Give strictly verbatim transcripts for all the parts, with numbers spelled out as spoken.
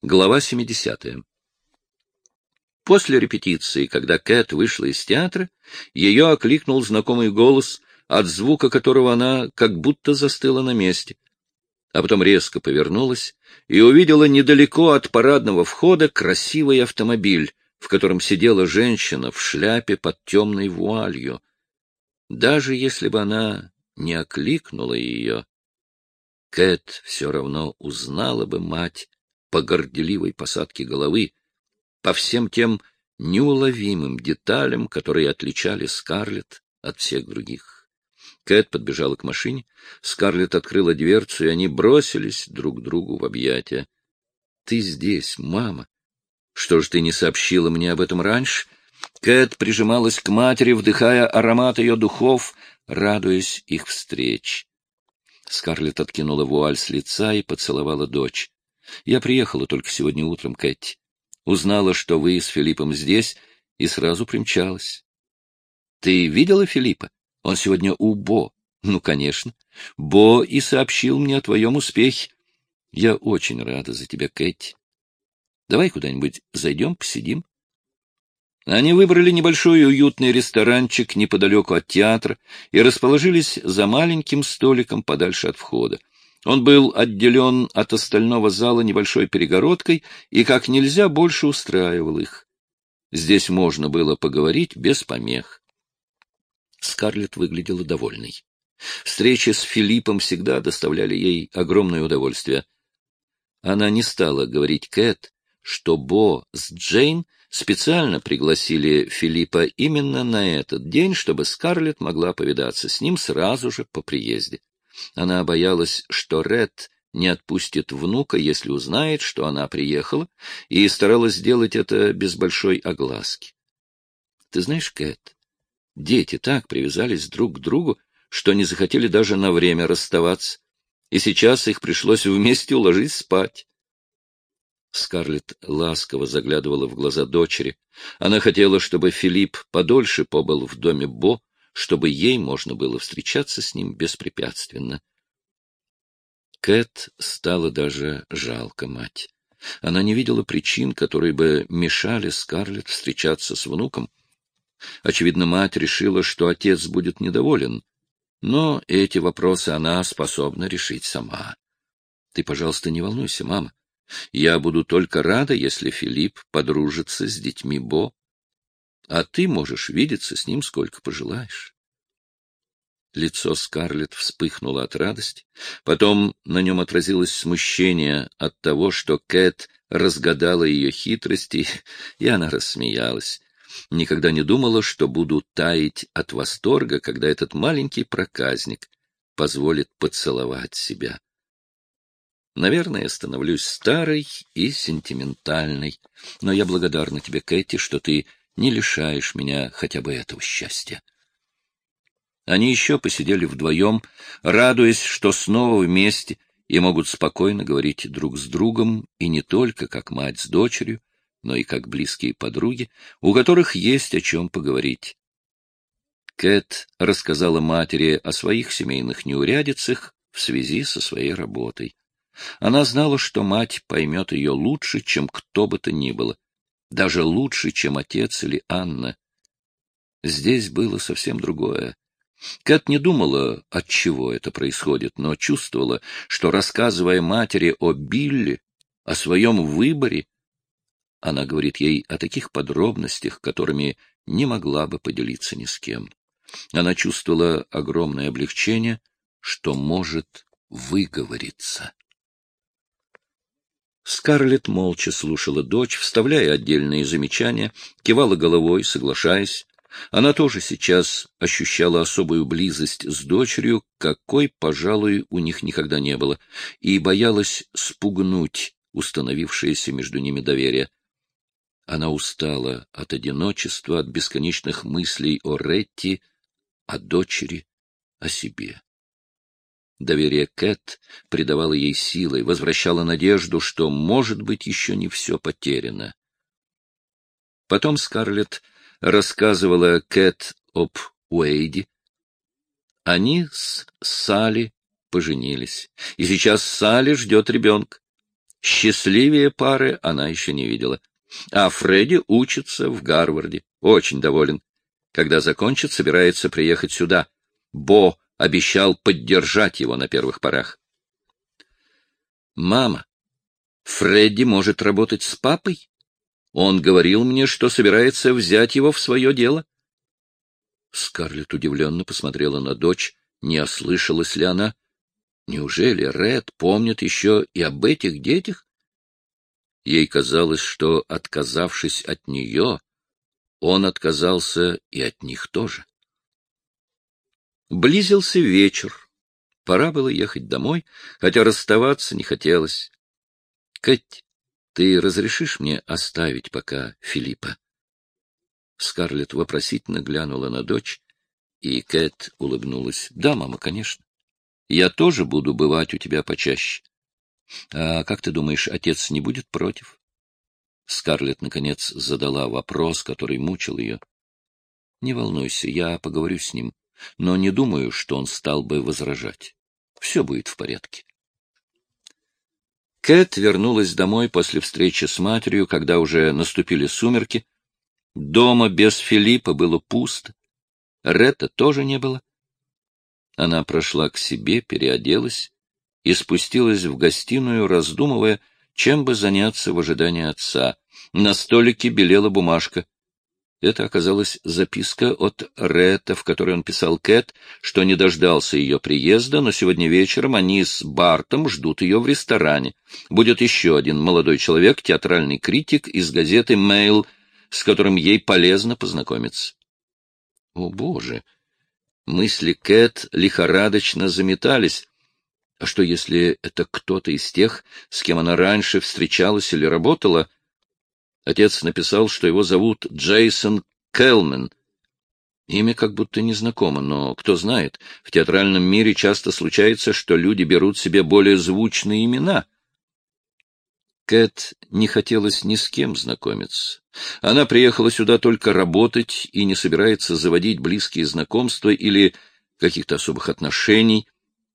Глава семидесятая. После репетиции, когда Кэт вышла из театра, ее окликнул знакомый голос, от звука которого она как будто застыла на месте, а потом резко повернулась и увидела недалеко от парадного входа красивый автомобиль, в котором сидела женщина в шляпе под темной вуалью. Даже если бы она не окликнула ее, Кэт все равно узнала бы мать по горделивой посадке головы, по всем тем неуловимым деталям, которые отличали Скарлетт от всех других. Кэт подбежала к машине, Скарлетт открыла дверцу, и они бросились друг другу в объятия. — Ты здесь, мама! Что ж ты не сообщила мне об этом раньше? Кэт прижималась к матери, вдыхая аромат ее духов, радуясь их встреч. Скарлетт откинула вуаль с лица и поцеловала дочь. — Я приехала только сегодня утром, Кэти. Узнала, что вы с Филиппом здесь, и сразу примчалась. — Ты видела Филиппа? Он сегодня у Бо. — Ну, конечно. Бо и сообщил мне о твоем успехе. Я очень рада за тебя, Кэти. Давай куда-нибудь зайдем, посидим. Они выбрали небольшой и уютный ресторанчик неподалеку от театра и расположились за маленьким столиком подальше от входа. Он был отделен от остального зала небольшой перегородкой и как нельзя больше устраивал их. Здесь можно было поговорить без помех. Скарлетт выглядела довольной. Встречи с Филиппом всегда доставляли ей огромное удовольствие. Она не стала говорить Кэт, что Бо с Джейн специально пригласили Филиппа именно на этот день, чтобы Скарлетт могла повидаться с ним сразу же по приезде. Она боялась, что Ред не отпустит внука, если узнает, что она приехала, и старалась сделать это без большой огласки. Ты знаешь, Кэт, дети так привязались друг к другу, что не захотели даже на время расставаться, и сейчас их пришлось вместе уложить спать. Скарлетт ласково заглядывала в глаза дочери. Она хотела, чтобы Филипп подольше побыл в доме Бо, чтобы ей можно было встречаться с ним беспрепятственно. Кэт стало даже жалко мать. Она не видела причин, которые бы мешали Скарлетт встречаться с внуком. Очевидно, мать решила, что отец будет недоволен, но эти вопросы она способна решить сама. Ты, пожалуйста, не волнуйся, мама. Я буду только рада, если Филипп подружится с детьми Бо, а ты можешь видеться с ним сколько пожелаешь. Лицо Скарлетт вспыхнуло от радости, потом на нем отразилось смущение от того, что Кэт разгадала ее хитрости, и она рассмеялась. Никогда не думала, что буду таять от восторга, когда этот маленький проказник позволит поцеловать себя. Наверное, я становлюсь старой и сентиментальной, но я благодарна тебе, Кэти, что ты не лишаешь меня хотя бы этого счастья. Они еще посидели вдвоем, радуясь, что снова вместе и могут спокойно говорить друг с другом, и не только как мать с дочерью, но и как близкие подруги, у которых есть о чем поговорить. Кэт рассказала матери о своих семейных неурядицах в связи со своей работой. Она знала, что мать поймет ее лучше, чем кто бы то ни было, даже лучше, чем отец или Анна. Здесь было совсем другое. Кэт не думала, от чего это происходит, но чувствовала, что, рассказывая матери о Билли, о своем выборе, она говорит ей о таких подробностях, которыми не могла бы поделиться ни с кем. Она чувствовала огромное облегчение, что может выговориться. Скарлетт молча слушала дочь, вставляя отдельные замечания, кивала головой, соглашаясь. Она тоже сейчас ощущала особую близость с дочерью, какой, пожалуй, у них никогда не было, и боялась спугнуть установившееся между ними доверие. Она устала от одиночества, от бесконечных мыслей о Ретти, о дочери, о себе. Доверие Кэт придавало ей силы, возвращало надежду, что, может быть, еще не все потеряно. Потом Скарлетт рассказывала Кэт об Уэйде. Они с Салли поженились, и сейчас Салли ждет ребенка. Счастливее пары она еще не видела. А Фредди учится в Гарварде. Очень доволен. Когда закончит, собирается приехать сюда. Бо обещал поддержать его на первых порах. «Мама, Фредди может работать с папой? Он говорил мне, что собирается взять его в свое дело». Скарлетт удивленно посмотрела на дочь, не ослышалась ли она. Неужели Ред помнит еще и об этих детях? Ей казалось, что, отказавшись от нее, он отказался и от них тоже. Близился вечер. Пора было ехать домой, хотя расставаться не хотелось. — Кэти, ты разрешишь мне оставить пока Филиппа? Скарлетт вопросительно глянула на дочь, и Кэт улыбнулась. — Да, мама, конечно. Я тоже буду бывать у тебя почаще. А как ты думаешь, отец не будет против? Скарлетт, наконец, задала вопрос, который мучил ее. — Не волнуйся, я поговорю с ним, но не думаю, что он стал бы возражать. Все будет в порядке. Кэт вернулась домой после встречи с матерью, когда уже наступили сумерки. Дома без Филиппа было пусто. Ретта тоже не было. Она прошла к себе, переоделась и спустилась в гостиную, раздумывая, чем бы заняться в ожидании отца. На столике белела бумажка. Это оказалась записка от Ретта, в которой он писал Кэт, что не дождался ее приезда, но сегодня вечером они с Бартом ждут ее в ресторане. Будет еще один молодой человек, театральный критик из газеты «Мэйл», с которым ей полезно познакомиться. О, Боже! Мысли Кэт лихорадочно заметались. А что, если это кто-то из тех, с кем она раньше встречалась или работала? Отец написал, что его зовут Джейсон Келмен. Имя как будто незнакомо, но, кто знает, в театральном мире часто случается, что люди берут себе более звучные имена. Кэт не хотелось ни с кем знакомиться. Она приехала сюда только работать и не собирается заводить близкие знакомства или каких-то особых отношений.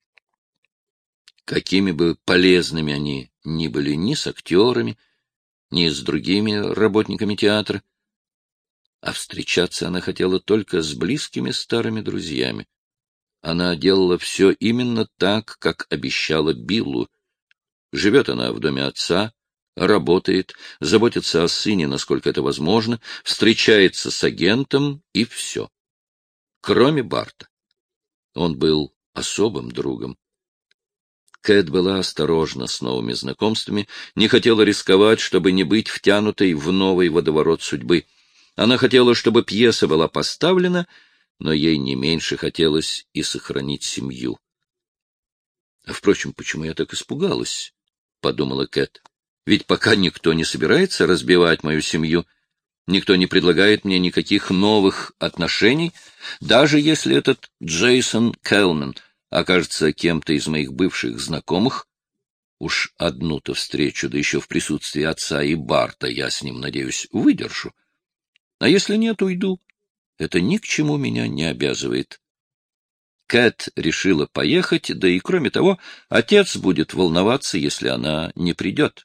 Какими бы полезными они ни были ни с актерами, ни с другими работниками театра, а встречаться она хотела только с близкими старыми друзьями. Она делала все именно так, как обещала Биллу. Живет она в доме отца, работает, заботится о сыне, насколько это возможно, встречается с агентом и все. Кроме Барта. Он был особым другом. Кэт была осторожна с новыми знакомствами, не хотела рисковать, чтобы не быть втянутой в новый водоворот судьбы. Она хотела, чтобы пьеса была поставлена, но ей не меньше хотелось и сохранить семью. Впрочем, почему я так испугалась? — подумала Кэт. — Ведь пока никто не собирается разбивать мою семью, никто не предлагает мне никаких новых отношений, даже если этот Джейсон Келмен окажется кем-то из моих бывших знакомых. Уж одну-то встречу, да еще в присутствии отца и Барта, я с ним, надеюсь, выдержу. А если нет, уйду. Это ни к чему меня не обязывает. Кэт решила поехать, да и, кроме того, отец будет волноваться, если она не придет.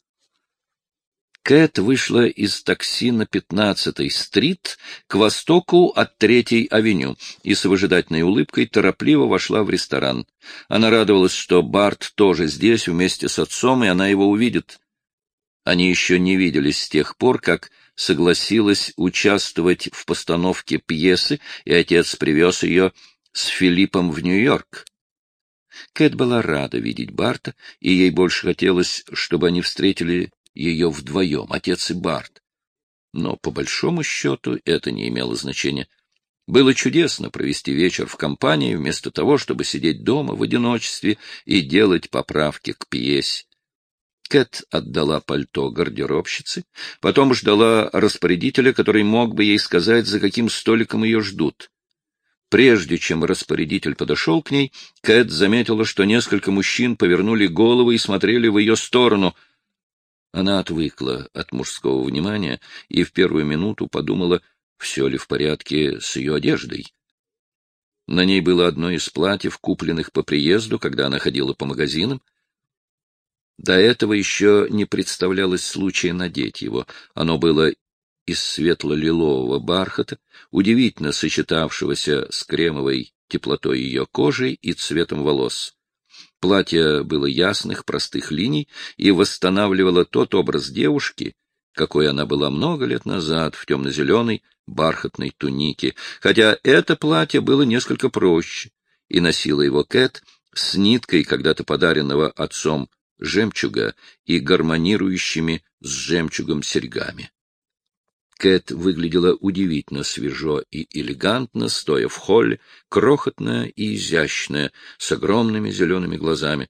Кэт вышла из такси на пятнадцатой стрит к востоку от Третьей авеню и с выжидательной улыбкой торопливо вошла в ресторан. Она радовалась, что Барт тоже здесь вместе с отцом, и она его увидит. Они еще не виделись с тех пор, как согласилась участвовать в постановке пьесы, и отец привез ее с Филиппом в Нью-Йорк. Кэт была рада видеть Барта, и ей больше хотелось, чтобы они встретили ее вдвоем, отец и Барт. Но, по большому счету, это не имело значения. Было чудесно провести вечер в компании, вместо того, чтобы сидеть дома в одиночестве и делать поправки к пьесе. Кэт отдала пальто гардеробщице, потом ждала распорядителя, который мог бы ей сказать, за каким столиком ее ждут. Прежде чем распорядитель подошел к ней, Кэт заметила, что несколько мужчин повернули головы и смотрели в ее сторону. Она отвыкла от мужского внимания и в первую минуту подумала, все ли в порядке с ее одеждой. На ней было одно из платьев, купленных по приезду, когда она ходила по магазинам. До этого еще не представлялось случая надеть его. Оно было из светло-лилового бархата, удивительно сочетавшегося с кремовой теплотой ее кожи и цветом волос. Платье было ясных, простых линий и восстанавливало тот образ девушки, какой она была много лет назад в темно-зеленой бархатной тунике, хотя это платье было несколько проще, и носила его Кэт с ниткой, когда-то подаренного отцом, жемчуга и гармонирующими с жемчугом серьгами. Кэт выглядела удивительно свежо и элегантно, стоя в холле, крохотная и изящная, с огромными зелеными глазами.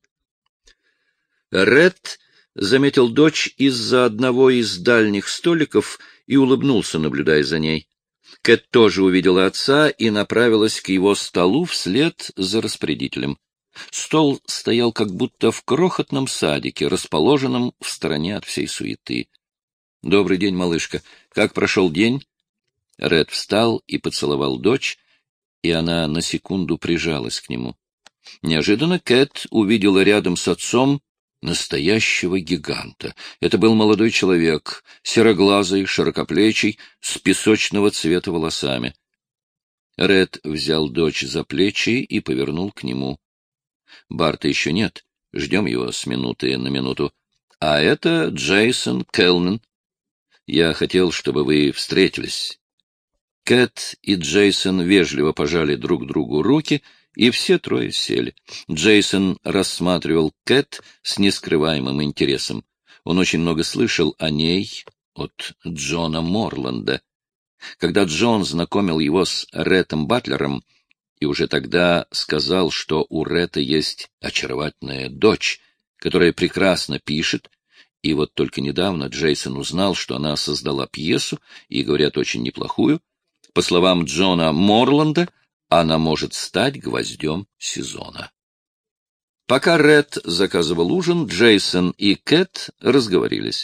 Ред заметил дочь из-за одного из дальних столиков и улыбнулся, наблюдая за ней. Кэт тоже увидела отца и направилась к его столу вслед за распорядителем. Стол стоял как будто в крохотном садике, расположенном в стороне от всей суеты. — Добрый день, малышка. Как прошел день? Ред встал и поцеловал дочь, и она на секунду прижалась к нему. Неожиданно Кэт увидела рядом с отцом настоящего гиганта. Это был молодой человек, сероглазый, широкоплечий, с песочного цвета волосами. Ред взял дочь за плечи и повернул к нему. — Барта еще нет. Ждем его с минуты на минуту. А это Джейсон Келмен. Я хотел, чтобы вы встретились. Кэт и Джейсон вежливо пожали друг другу руки, и все трое сели. Джейсон рассматривал Кэт с нескрываемым интересом. Он очень много слышал о ней от Джона Морланда. Когда Джон знакомил его с Рэтом Батлером, и уже тогда сказал, что у Ретта есть очаровательная дочь, которая прекрасно пишет, и вот только недавно Джейсон узнал, что она создала пьесу, и, говорят, очень неплохую. По словам Джона Морланда, она может стать гвоздем сезона. Пока Ред заказывал ужин, Джейсон и Кэт разговорились.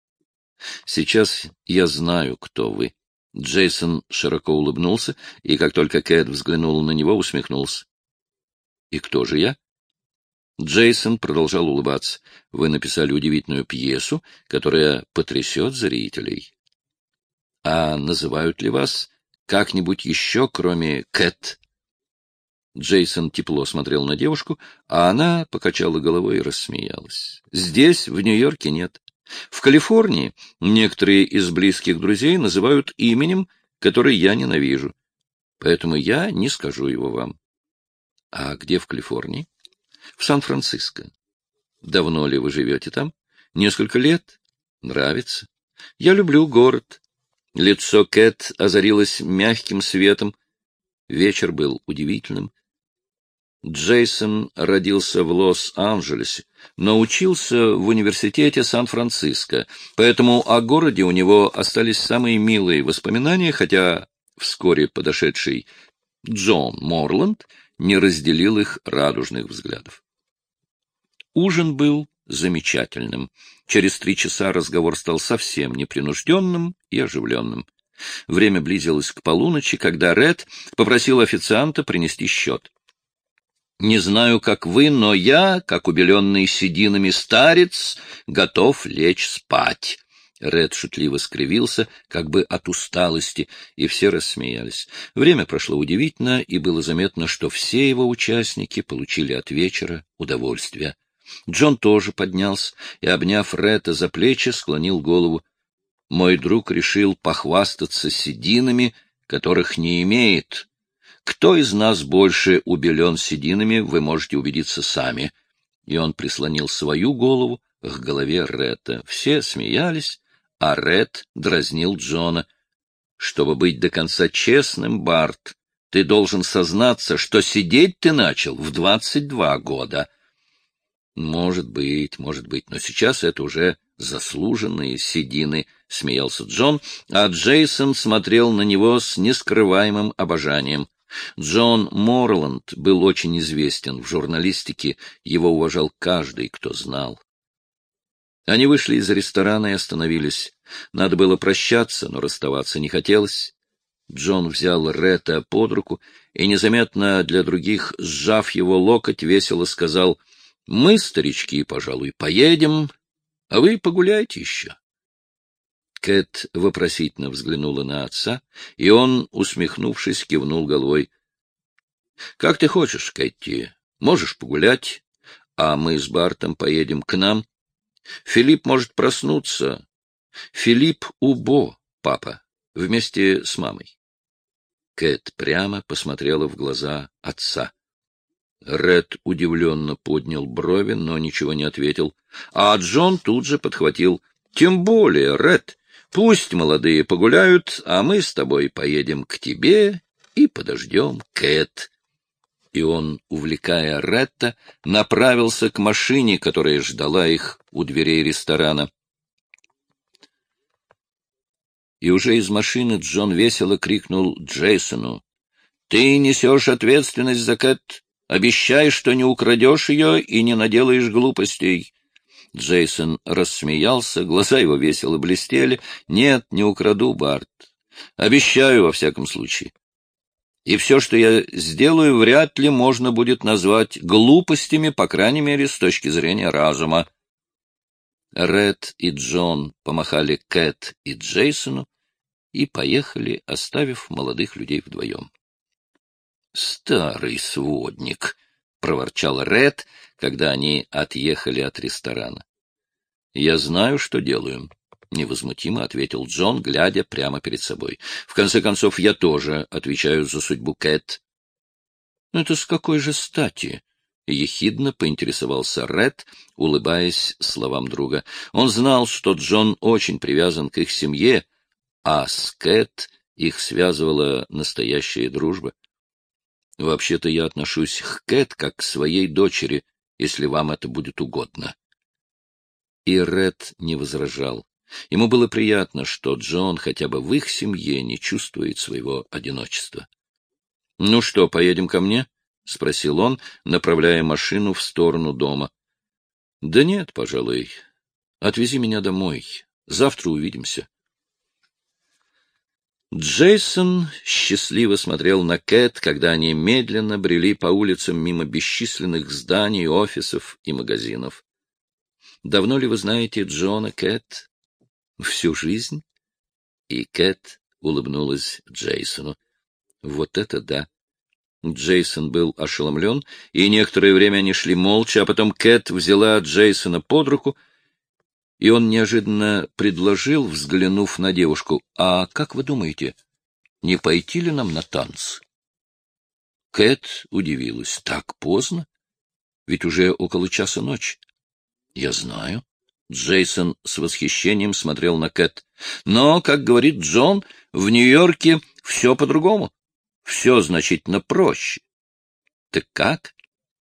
«Сейчас я знаю, кто вы». Джейсон широко улыбнулся, и как только Кэт взглянула на него, усмехнулся. «И кто же я?» Джейсон продолжал улыбаться. «Вы написали удивительную пьесу, которая потрясет зрителей. А называют ли вас как-нибудь еще, кроме Кэт?» Джейсон тепло смотрел на девушку, а она покачала головой и рассмеялась. «Здесь, в Нью-Йорке, нет. В Калифорнии некоторые из близких друзей называют именем, которое я ненавижу. Поэтому я не скажу его вам». «А где в Калифорнии?» «В Сан-Франциско». «Давно ли вы живете там?» «Несколько лет. Нравится. Я люблю город». Лицо Кэт озарилось мягким светом. Вечер был удивительным. Джейсон родился в Лос-Анджелесе, но учился в университете Сан-Франциско, поэтому о городе у него остались самые милые воспоминания, хотя вскоре подошедший Джон Морланд не разделил их радужных взглядов. Ужин был замечательным. Через три часа разговор стал совсем непринужденным и оживленным. Время близилось к полуночи, когда Ред попросил официанта принести счет. «Не знаю, как вы, но я, как убеленный сединами старец, готов лечь спать». Ред шутливо скривился, как бы от усталости, и все рассмеялись. Время прошло удивительно, и было заметно, что все его участники получили от вечера удовольствие. Джон тоже поднялся и, обняв Ретта за плечи, склонил голову. «Мой друг решил похвастаться сединами, которых не имеет. Кто из нас больше убелен сединами, вы можете убедиться сами». И он прислонил свою голову к голове Ретта. Все смеялись, а Ред дразнил Джона. «Чтобы быть до конца честным, Барт, ты должен сознаться, что сидеть ты начал в двадцать два года». «Может быть, может быть, но сейчас это уже заслуженные седины», — смеялся Джон, а Джейсон смотрел на него с нескрываемым обожанием. Джон Морланд был очень известен в журналистике, его уважал каждый, кто знал. Они вышли из ресторана и остановились. Надо было прощаться, но расставаться не хотелось. Джон взял Ретта под руку и, незаметно для других, сжав его локоть, весело сказал: Мы, старички, пожалуй, поедем, а вы погуляйте еще. Кэт вопросительно взглянула на отца, и он, усмехнувшись, кивнул головой. — Как ты хочешь, Кэти, можешь погулять, а мы с Бартом поедем к нам. Филипп может проснуться. Филипп у Бо, папа, вместе с мамой. Кэт прямо посмотрела в глаза отца. Ред удивленно поднял брови, но ничего не ответил. А Джон тут же подхватил. — Тем более, Ред, пусть молодые погуляют, а мы с тобой поедем к тебе и подождем Кэт. И он, увлекая Ретта, направился к машине, которая ждала их у дверей ресторана. И уже из машины Джон весело крикнул Джейсону. — Ты несешь ответственность за Кэт. Обещай, что не украдешь ее и не наделаешь глупостей. Джейсон рассмеялся, глаза его весело блестели. — Нет, не украду, Барт. Обещаю, во всяком случае. И все, что я сделаю, вряд ли можно будет назвать глупостями, по крайней мере, с точки зрения разума. Ред и Джон помахали Кэт и Джейсону и поехали, оставив молодых людей вдвоем. — Старый сводник! — проворчал Ред, когда они отъехали от ресторана. — Я знаю, что делаю. — невозмутимо ответил Джон, глядя прямо перед собой. — В конце концов, я тоже отвечаю за судьбу Кэт. — Это с какой же стати? — ехидно поинтересовался Ред, улыбаясь словам друга. Он знал, что Джон очень привязан к их семье, а с Кэт их связывала настоящая дружба. — Вообще-то я отношусь к Кэт как к своей дочери, если вам это будет угодно. И Ред не возражал. Ему было приятно, что Джон хотя бы в их семье не чувствует своего одиночества. — Ну что, поедем ко мне? — спросил он, направляя машину в сторону дома. — Да нет, пожалуй. Отвези меня домой. Завтра увидимся. Джейсон счастливо смотрел на Кэт, когда они медленно брели по улицам мимо бесчисленных зданий, офисов и магазинов. — Давно ли вы знаете Джона, Кэт? — Всю жизнь. И Кэт улыбнулась Джейсону. — Вот это да! Джейсон был ошеломлен, и некоторое время они шли молча, а потом Кэт взяла Джейсона под руку, и он неожиданно предложил, взглянув на девушку: — А как вы думаете, не пойти ли нам на танцы? Кэт удивилась. — Так поздно? Ведь уже около часа ночи. — Я знаю. Джейсон с восхищением смотрел на Кэт. — Но, как говорит Джон, в Нью-Йорке все по-другому. Все значительно проще. — Так как?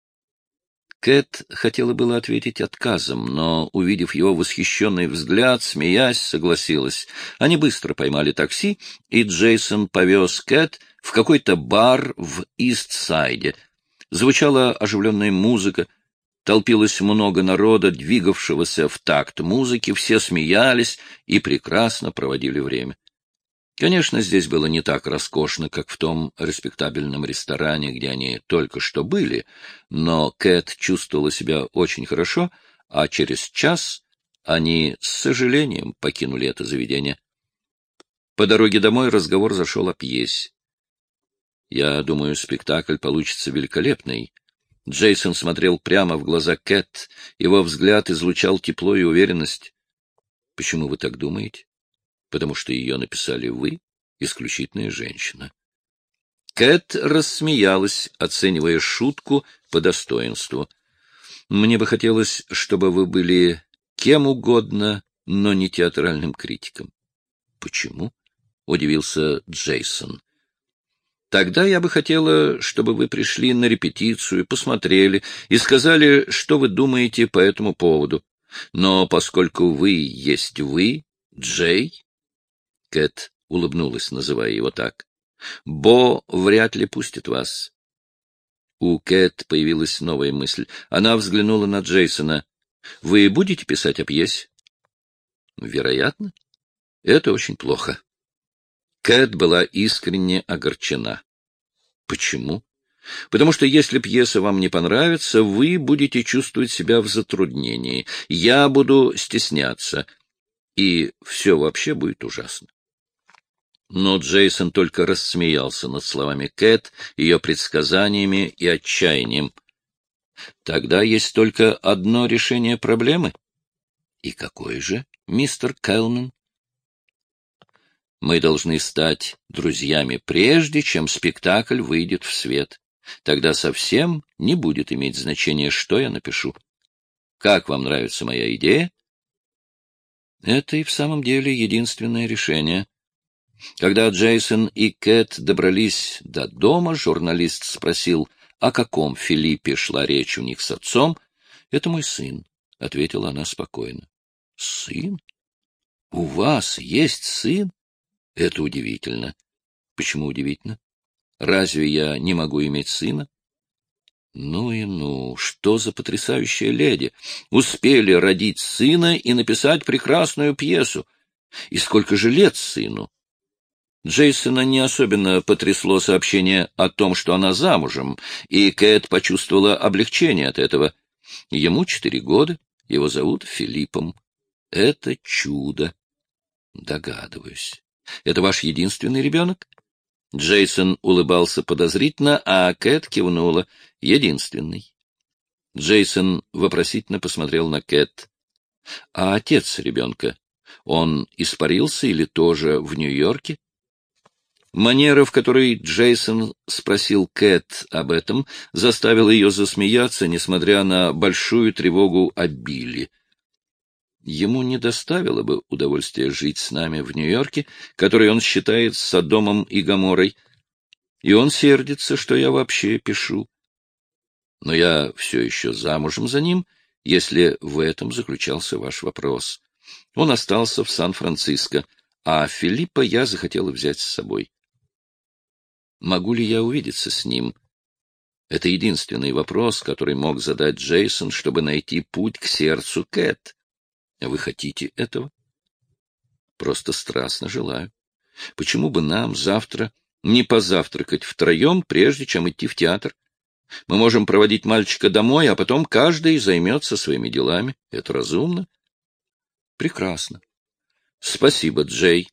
Кэт хотела было ответить отказом, но, увидев его восхищенный взгляд, смеясь, согласилась. Они быстро поймали такси, и Джейсон повез Кэт в какой-то бар в Ист-Сайде. Звучала оживленная музыка. Толпилось много народа, двигавшегося в такт музыки, все смеялись и прекрасно проводили время. Конечно, здесь было не так роскошно, как в том респектабельном ресторане, где они только что были, но Кэт чувствовала себя очень хорошо, а через час они с сожалением покинули это заведение. По дороге домой разговор зашел о пьесе. «Я думаю, спектакль получится великолепный». Джейсон смотрел прямо в глаза Кэт, его взгляд излучал тепло и уверенность. — Почему вы так думаете? — Потому что ее написали вы, исключительная женщина. Кэт рассмеялась, оценивая шутку по достоинству. — Мне бы хотелось, чтобы вы были кем угодно, но не театральным критиком. — Почему? — удивился Джейсон. Тогда я бы хотела, чтобы вы пришли на репетицию, посмотрели и сказали, что вы думаете по этому поводу. Но поскольку вы есть вы, Джей, Кэт улыбнулась, называя его так, Бо вряд ли пустит вас. У Кэт появилась новая мысль. Она взглянула на Джейсона. — Вы будете писать о пьесе? — Вероятно. Это очень плохо. Кэт была искренне огорчена. — Почему? Потому что если пьеса вам не понравится, вы будете чувствовать себя в затруднении. Я буду стесняться, и все вообще будет ужасно. Но Джейсон только рассмеялся над словами Кэт, ее предсказаниями и отчаянием. Тогда есть только одно решение проблемы. И какое же, мистер Кэлмен? Мы должны стать друзьями, прежде чем спектакль выйдет в свет. Тогда совсем не будет иметь значения, что я напишу. Как вам нравится моя идея? Это и в самом деле единственное решение. Когда Джейсон и Кэт добрались до дома, журналист спросил, о каком Филиппе шла речь у них с отцом. — Это мой сын, — ответила она спокойно. — Сын? У вас есть сын? Это удивительно. Почему удивительно? Разве я не могу иметь сына? Ну и ну, что за потрясающая леди! Успели родить сына и написать прекрасную пьесу. И сколько же лет сыну? Джейсона не особенно потрясло сообщение о том, что она замужем, и Кэт почувствовала облегчение от этого. Ему четыре года, его зовут Филиппом. Это чудо. Догадываюсь. Это ваш единственный ребенок? Джейсон улыбался подозрительно, а Кэт кивнула. Единственный. Джейсон вопросительно посмотрел на Кэт. А отец ребенка? Он испарился или тоже в Нью-Йорке? Манера, в которой Джейсон спросил Кэт об этом, заставила ее засмеяться, несмотря на большую тревогу о Билли. Ему не доставило бы удовольствия жить с нами в Нью-Йорке, который он считает Содомом и Гоморрой, и он сердится, что я вообще пишу. Но я все еще замужем за ним, если в этом заключался ваш вопрос. Он остался в Сан-Франциско, а Филиппа я захотела взять с собой. Могу ли я увидеться с ним? Это единственный вопрос, который мог задать Джейсон, чтобы найти путь к сердцу Кэт. Вы хотите этого? Просто страстно желаю. Почему бы нам завтра не позавтракать втроем, прежде чем идти в театр? Мы можем проводить мальчика домой, а потом каждый займется своими делами. Это разумно? Прекрасно. Спасибо, Джей.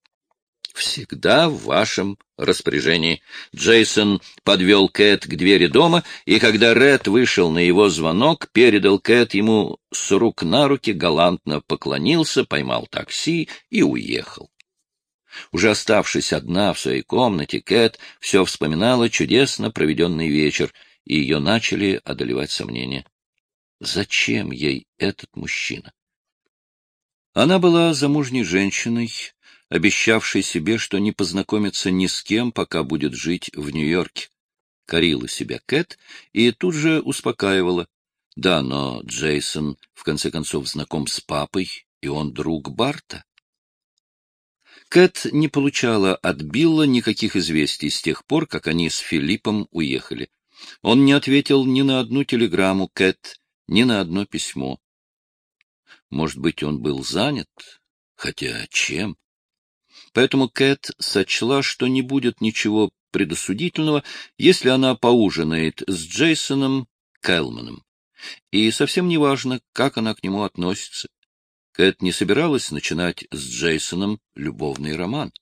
Всегда в вашем распоряжении. Джейсон подвел Кэт к двери дома, и когда Ред вышел на его звонок, передал Кэт ему с рук на руки, галантно поклонился, поймал такси и уехал. Уже оставшись одна в своей комнате, Кэт все вспоминала чудесно проведенный вечер, и ее начали одолевать сомнения. Зачем ей этот мужчина? Она была замужней женщиной, обещавшей себе, что не познакомится ни с кем, пока будет жить в Нью-Йорке. Корила себя Кэт и тут же успокаивала. Да, но Джейсон, в конце концов, знаком с папой, и он друг Барта. Кэт не получала от Билла никаких известий с тех пор, как они с Филиппом уехали. Он не ответил ни на одну телеграмму Кэт, ни на одно письмо. Может быть, он был занят? Хотя чем? Поэтому Кэт сочла, что не будет ничего предосудительного, если она поужинает с Джейсоном Кэлменом. И совсем не важно, как она к нему относится. Кэт не собиралась начинать с Джейсоном любовный роман.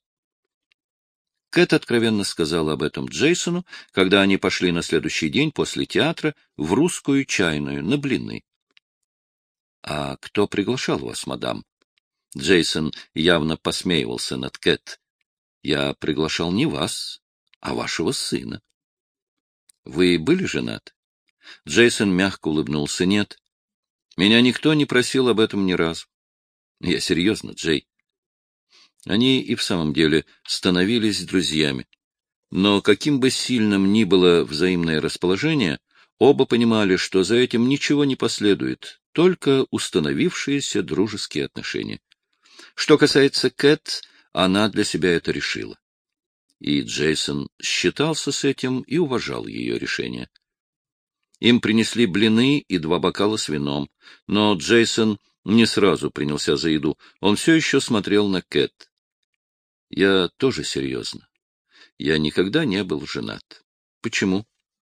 Кэт откровенно сказала об этом Джейсону, когда они пошли на следующий день после театра в русскую чайную на блины. — А кто приглашал вас, мадам? Джейсон явно посмеивался над Кэт. — Я приглашал не вас, а вашего сына. — Вы были женаты? Джейсон мягко улыбнулся. — Нет. Меня никто не просил об этом ни разу. — Я серьезно, Джей. Они и в самом деле становились друзьями. Но каким бы сильным ни было взаимное расположение, оба понимали, что за этим ничего не последует, только установившиеся дружеские отношения. Что касается Кэт, она для себя это решила. И Джейсон считался с этим и уважал ее решение. Им принесли блины и два бокала с вином, но Джейсон не сразу принялся за еду. Он все еще смотрел на Кэт. Я тоже серьезно. Я никогда не был женат. Почему?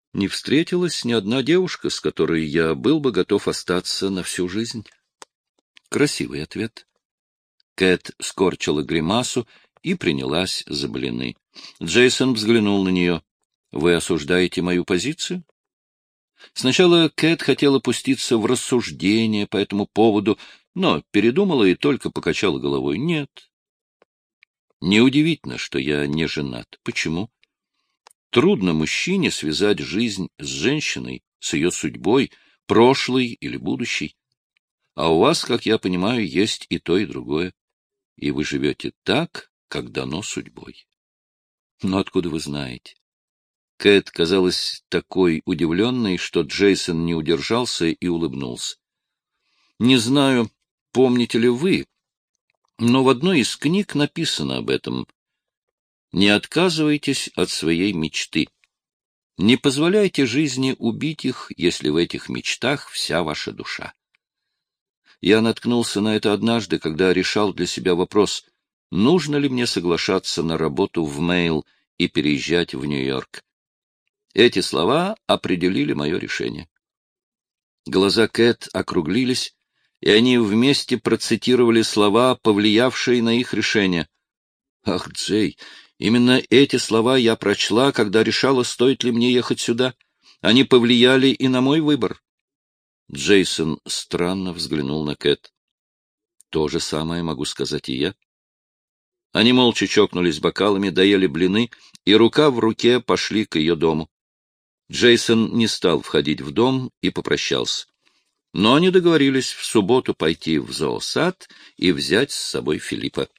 Не встретилась ни одна девушка, с которой я был бы готов остаться на всю жизнь. Красивый ответ. Кэт скорчила гримасу и принялась за блины. Джейсон взглянул на нее. — Вы осуждаете мою позицию? Сначала Кэт хотела пуститься в рассуждение по этому поводу, но передумала и только покачала головой. — Нет. Неудивительно, что я не женат. Почему? Трудно мужчине связать жизнь с женщиной, с ее судьбой, прошлой или будущей. А у вас, как я понимаю, есть и то, и другое. И вы живете так, как дано судьбой. Но откуда вы знаете? Кэт казалась такой удивленной, что Джейсон не удержался и улыбнулся. Не знаю, помните ли вы, но в одной из книг написано об этом. Не отказывайтесь от своей мечты. Не позволяйте жизни убить их, если в этих мечтах вся ваша душа. Я наткнулся на это однажды, когда решал для себя вопрос, нужно ли мне соглашаться на работу в Мэйл и переезжать в Нью-Йорк. Эти слова определили мое решение. Глаза Кэт округлились, и они вместе процитировали слова, повлиявшие на их решение. Ах, Джей, именно эти слова я прочла, когда решала, стоит ли мне ехать сюда. Они повлияли и на мой выбор. Джейсон странно взглянул на Кэт. То же самое могу сказать и я. Они молча чокнулись бокалами, доели блины, и рука в руке пошли к ее дому. Джейсон не стал входить в дом и попрощался. Но они договорились в субботу пойти в зоосад и взять с собой Филиппа.